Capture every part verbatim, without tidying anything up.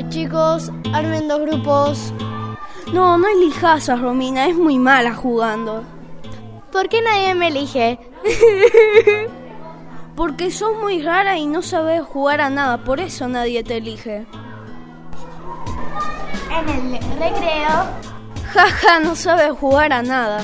Chicos, armen dos grupos. No, no elijas a Romina, es muy mala jugando. ¿Por qué nadie me elige? Porque sos muy rara y no sabes jugar a nada, por eso nadie te elige. En el recreo. Jaja, no sabes jugar a nada.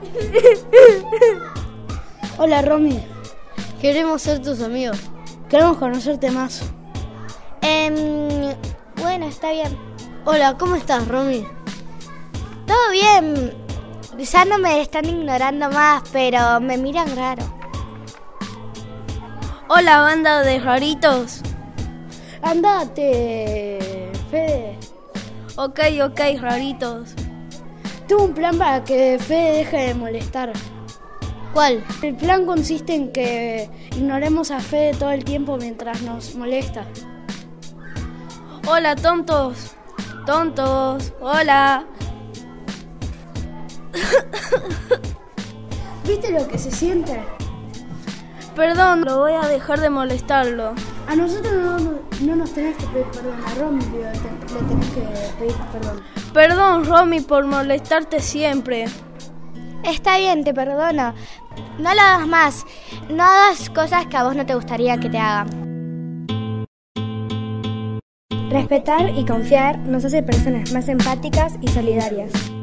Hola, Romy. Queremos ser tus amigos. Queremos conocerte más. Eh, bueno, está bien. Hola, ¿cómo estás, Romy? Todo bien. Ya no me están ignorando más, pero me miran raro. Hola, banda de raritos. Andate, Fede. Ok, ok, raritos. Tengo un plan para que Fede deje de molestar. ¿Cuál? El plan consiste en que ignoremos a Fede todo el tiempo mientras nos molesta. Hola, tontos. Tontos, hola. ¿Viste lo que se siente? Perdón, lo voy a dejar de molestarlo. A nosotros no, no, no nos tenés que pedir perdón, a Romy le, le tenés que pedir perdón. Perdón, Romy, por molestarte siempre. Está bien, te perdono. No lo hagas más. No hagas cosas que a vos no te gustaría que te hagan. Respetar y confiar nos hace personas más empáticas y solidarias.